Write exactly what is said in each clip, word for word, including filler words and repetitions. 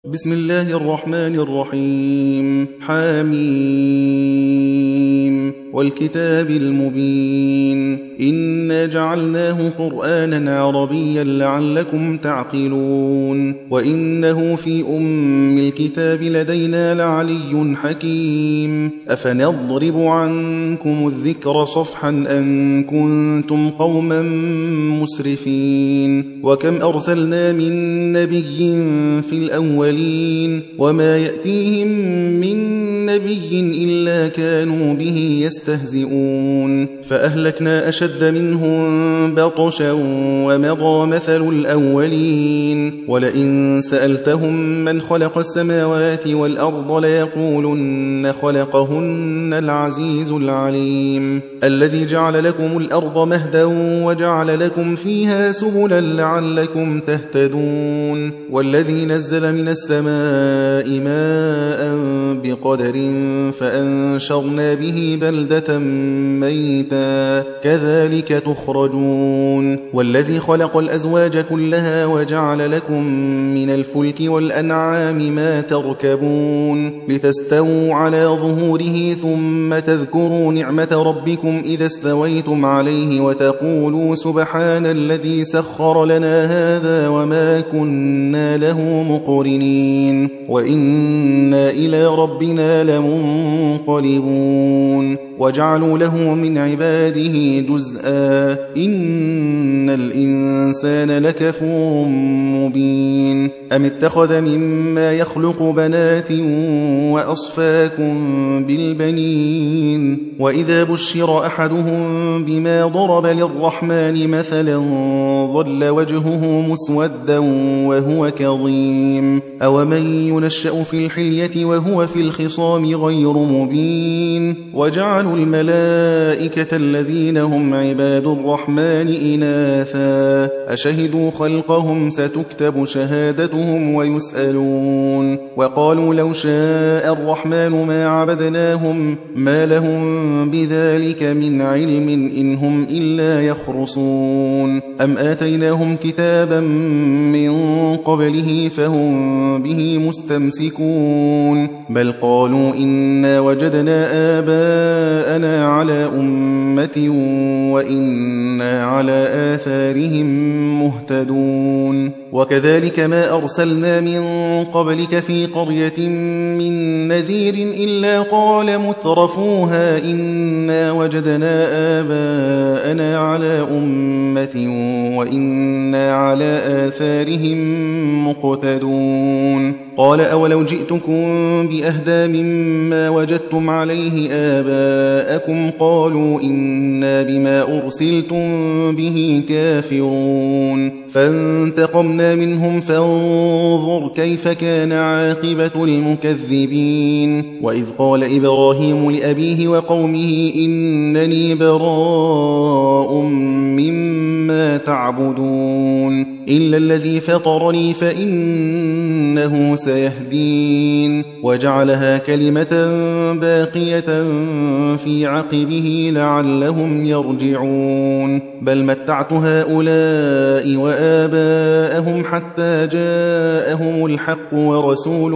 بسم الله الرحمن الرحيم. حميم والكتاب المبين إنا جعلناه قرآنا عربيا لعلكم تعقلون وإنه في أم الكتاب لدينا لعلي حكيم أفنضرب عنكم الذكر صفحا أن كنتم قوما مسرفين وكم أرسلنا من نبي في الأولين وما يأتيهم من نبي إلا كانوا به يستهزئون فأهلكنا أشد منهم بطشا ومضى مثل الأولين ولئن سألتهم من خلق السماوات والأرض ليقولن خلقهن العزيز العليم الذي جعل لكم الأرض مهدا وجعل لكم فيها سبلا لعلكم تهتدون والذي نزل من السماء ماء بقدر فأنشرنا به بلدة ميتا كذلك تخرجون والذي خلق الأزواج كلها وجعل لكم من الفلك والأنعام ما تركبون لتستووا على ظهوره ثم تذكروا نعمة ربكم إذا استويتم عليه وتقولوا سبحان الذي سخر لنا هذا وما كنا له مقرنين وإنا إلى ربنا لمنقلبون وجعلوا له من عباده جزءا إن الإنسان لكفور مبين أم اتخذ مما يخلق بنات وأصفاكم بالبنين وإذا بشر أحدهم بما ضرب للرحمن مثلا ظل وجهه مسودا وهو كظيم أومن ينشأ في الحلية وهو في الخصام غير مبين وجعلوا الملائكة الذين هم عباد الرحمن إناثا أشهدوا خلقهم ستكتب شهادتهم ويسألون وقالوا لو شاء الرحمن ما عبدناهم ما لهم بذلك من علم إن هم إلا يخرصون أم آتيناهم كتابا من قبله فهم به مستمسكون بل قالوا إنا وجدنا آباءنا على أمة وإنا على آثارهم مهتدون وكذلك ما أرسلنا من قبلك في قرية من نذير إلا قال مترفوها إنا وجدنا آباءنا على أمة وإنا على آثارهم مقتدون قال أولو جئتكم بأهدى مما وجدتم عليه آباءكم قالوا إنا بما أرسلتم به كافرون فانتقمنا منهم فانظر كيف كان عاقبة المكذبين وإذ قال إبراهيم لأبيه وقومه إنني براء مما تعبدون إلا الذي فطرني فإنه سيهدين وجعلها كلمة باقية في عقبه لعلهم يرجعون بل متعت هؤلاء وآباءهم حتى جاءهم الحق ورسول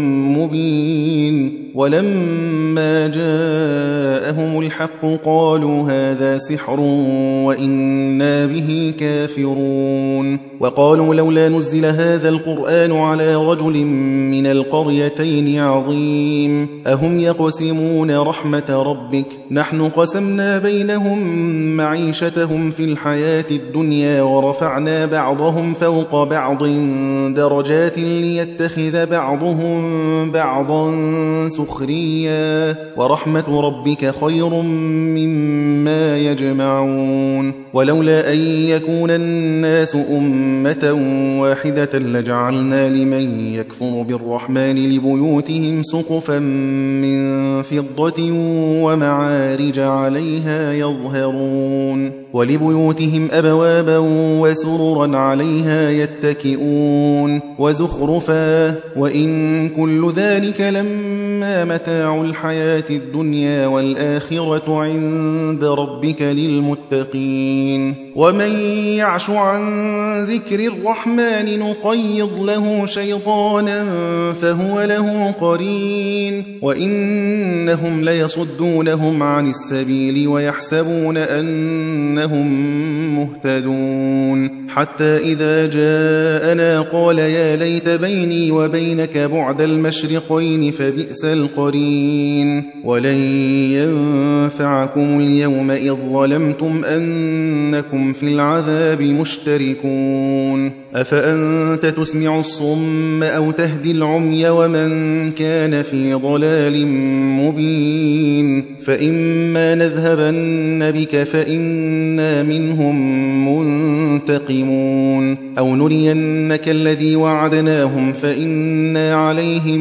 مبين ولما جاءهم الحق قالوا هذا سحر وإنا به كافرون وقالوا لولا نزل هذا القرآن على رجل من القريتين عظيم أهم يقسمون رحمة ربك نحن قسمنا بينهم معيشتهم في الحياة الدنيا ورفعنا بعضهم فوق بعض درجات ليتخذ بعضهم بعضا سخريا ورحمة ربك خير مما يجمعون ولولا أن يكون الناس أمة واحدة لجعلنا لمن يكفر بالرحمن لبيوتهم سقفا من فضة ومعارج عليها يظهرون ولبيوتهم أبوابا وسررا عليها يتكئون وزخرفا وإن كل ذلك لما متاع الحياة الدنيا والآخرة عند ربك للمتقين ومن يعش عن ذكر الرحمن نقيض له شيطانا فهو له قرين وإنهم ليصدونهم عن السبيل ويحسبون أنهم مهتدون حتى إذا جاءنا قال يا ليت بيني وبينك بعد المشرقين فبئس القرين ولن ينفعكم اليوم إذ ظلمتم أنكم في العذاب مشتركون أفأنت تسمع الصم أو تهدي العمي ومن كان في ضلال مبين فإما نذهبن بك فإنا منهم منتقمون أو نرينك الذي وعدناهم فإنا عليهم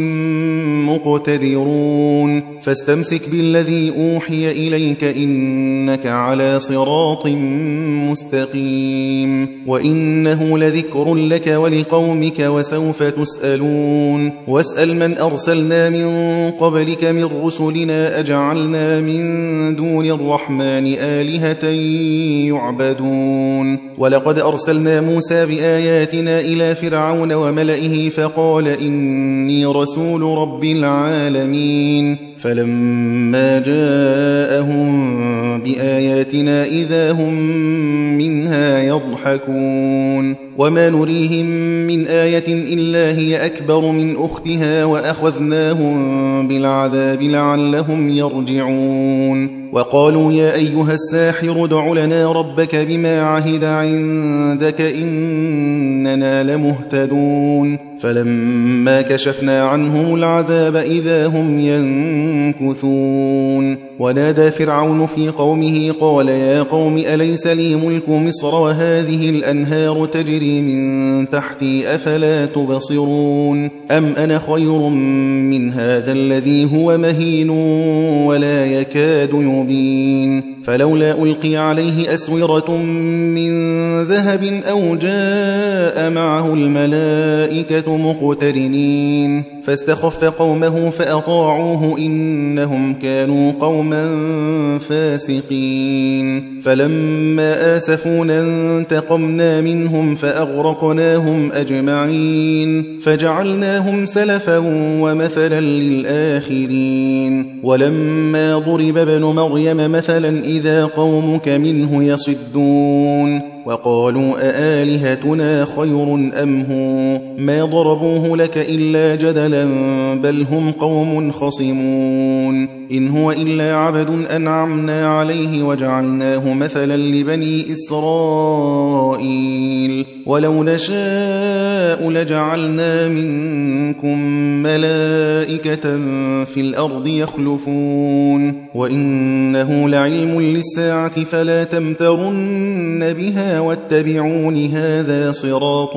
مقتدرون فاستمسك بالذي أوحي إليك إنك على صراط مستقيم وإنه لذكر لك ولقومك وسوف تسألون واسأل من أرسلنا من قبلك من رسلنا أجعلنا من دون الرحمن آلهة يعبدون ولقد أرسلنا موسى بآياتنا إلى فرعون وملئه فقال إني رسول رب العالمين فلما جاءهم بآياتنا إذا هم منها يضحكون وما نريهم من آية إلا هي أكبر من أختها وأخذناهم بالعذاب لعلهم يرجعون وقالوا يا أيها الساحر ادع لنا ربك بما عهد عندك إننا لمهتدون فلما كشفنا عنهم العذاب إذا هم ينكثون ونادى فرعون في قومه قال يا قوم أليس لي ملك مصر وهذه الأنهار تجري من تحتي أفلا تبصرون أم أنا خير من هذا الذي هو مهين ولا يكاد يبين فلولا ألقي عليه أسورة من ذهب أو جاء معه الملائكة مقترنين فاستخف قومه فأطاعوه إنهم كانوا قوما فاسقين فلما آسفونا انتقمنا منهم فأغرقناهم أجمعين فجعلناهم سلفا ومثلا للآخرين ولما ضرب ابن مريم مثلا إذا قومك منه يصدون وقالوا أآلهتنا خير أم هو ما ضربوه لك إلا جدلا بل هم قوم خصمون إن هو إلا عبد أنعمنا عليه وجعلناه مثلا لبني إسرائيل ولو نشاء لجعلنا منكم ملائكة في الأرض يخلفون وإنه لعلم للساعة فلا تمترن بها واتبعون هذا صراط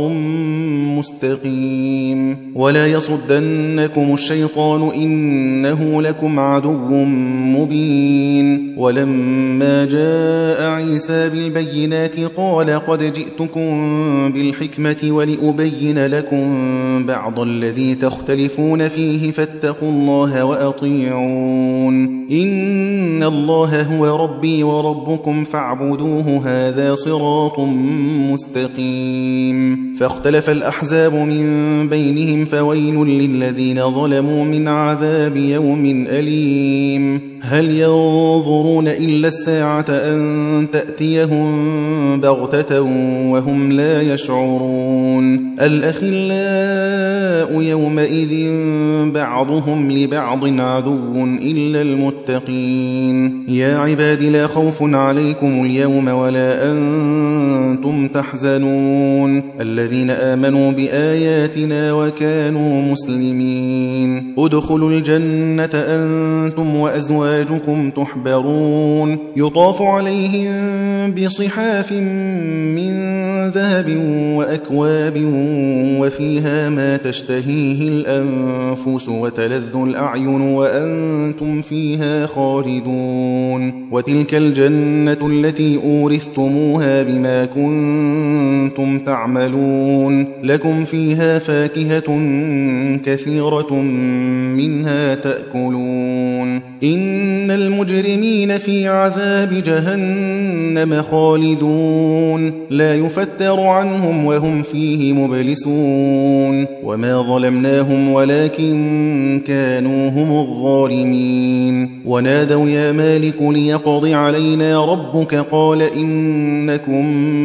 مستقيم ولا يصدنكم الشيطان إنه لكم عدو مبين ولما جاء عيسى بالبينات قال قد جئتكم بالحكمة ولأبين لكم بعض الذي تختلفون فيه فاتقوا الله وأطيعون إن الله هو ربي وربكم فاعبدوه هذا صراط مستقيم فاختلف الأحزاب من بينهم فويل للذين ظلموا من عذاب يوم أليم هل ينظرون إلا الساعة أن تأتيهم بغتة وهم لا يشعرون الأخلاء يومئذ بعضهم لبعض عدو إلا المتقين يا عباد لا خوف عليكم اليوم ولا أنتم تحزنون الذين آمنوا بآياتنا وكانوا مسلمين ادخلوا الجنة أنتم وأزواجكم تحبرون يطاف عليهم بصحاف من ذهب وأكواب وفيها ما تشتهيه الأنفس وتلذ الأعين وأنتم فيها خالدون وتلك الجنة التي أورثتموها بما كنتم تعملون لكم فيها فاكهة كثيرة منها تأكلون إن إن المجرمين في عذاب جهنم خالدون لا يفتر عنهم وهم فيه مبلسون وما ظلمناهم ولكن كانوا هم الظالمين ونادوا يا مالك ليقض علينا ربك قال إنكم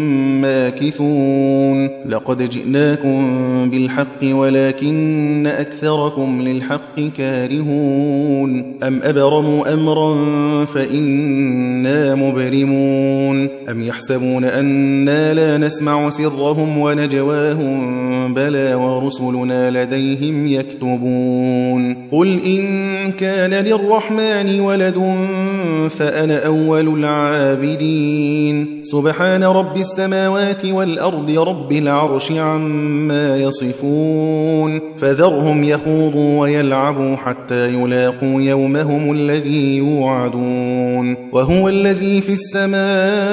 ماكثون لقد جئناكم بالحق ولكن أكثركم للحق كارهون أم أبرموا أمرا فإنا مبرمون أم يحسبون أنا لا نسمع سرهم ونجواهم بلى ورسلنا لديهم يكتبون قل إن كان للرحمن ولد فأنا أول العابدين سبحان رب السماوات والأرض رب العرش عما يصفون فذرهم يخوضوا ويلعبوا حتى يلاقوا يومهم الذي يوعدون وهو الذي في السماء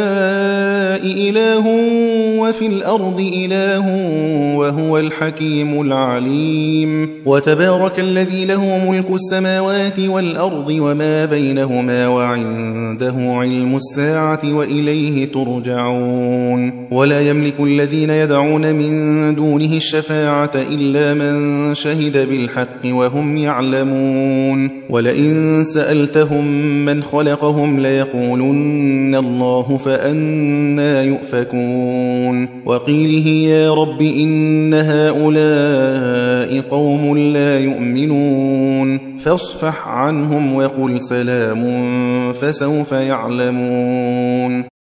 إله وفي الأرض إله وهو الحكيم العليم وتبارك الذي له ملك السماوات والأرض وما بينهما وعنده علم الساعة وإليه ترجعون ولا يملك الذين يدعون من دونه الشفاعة إلا من شهد بالحق وهم يعلمون ولئن سألتهم من خلقهم ليقولن الله فأنى يؤفكون وقيله يا رب إن هؤلاء قوم لا يؤمنون فاصفح عنهم وقل سلام فسوف يعلمون.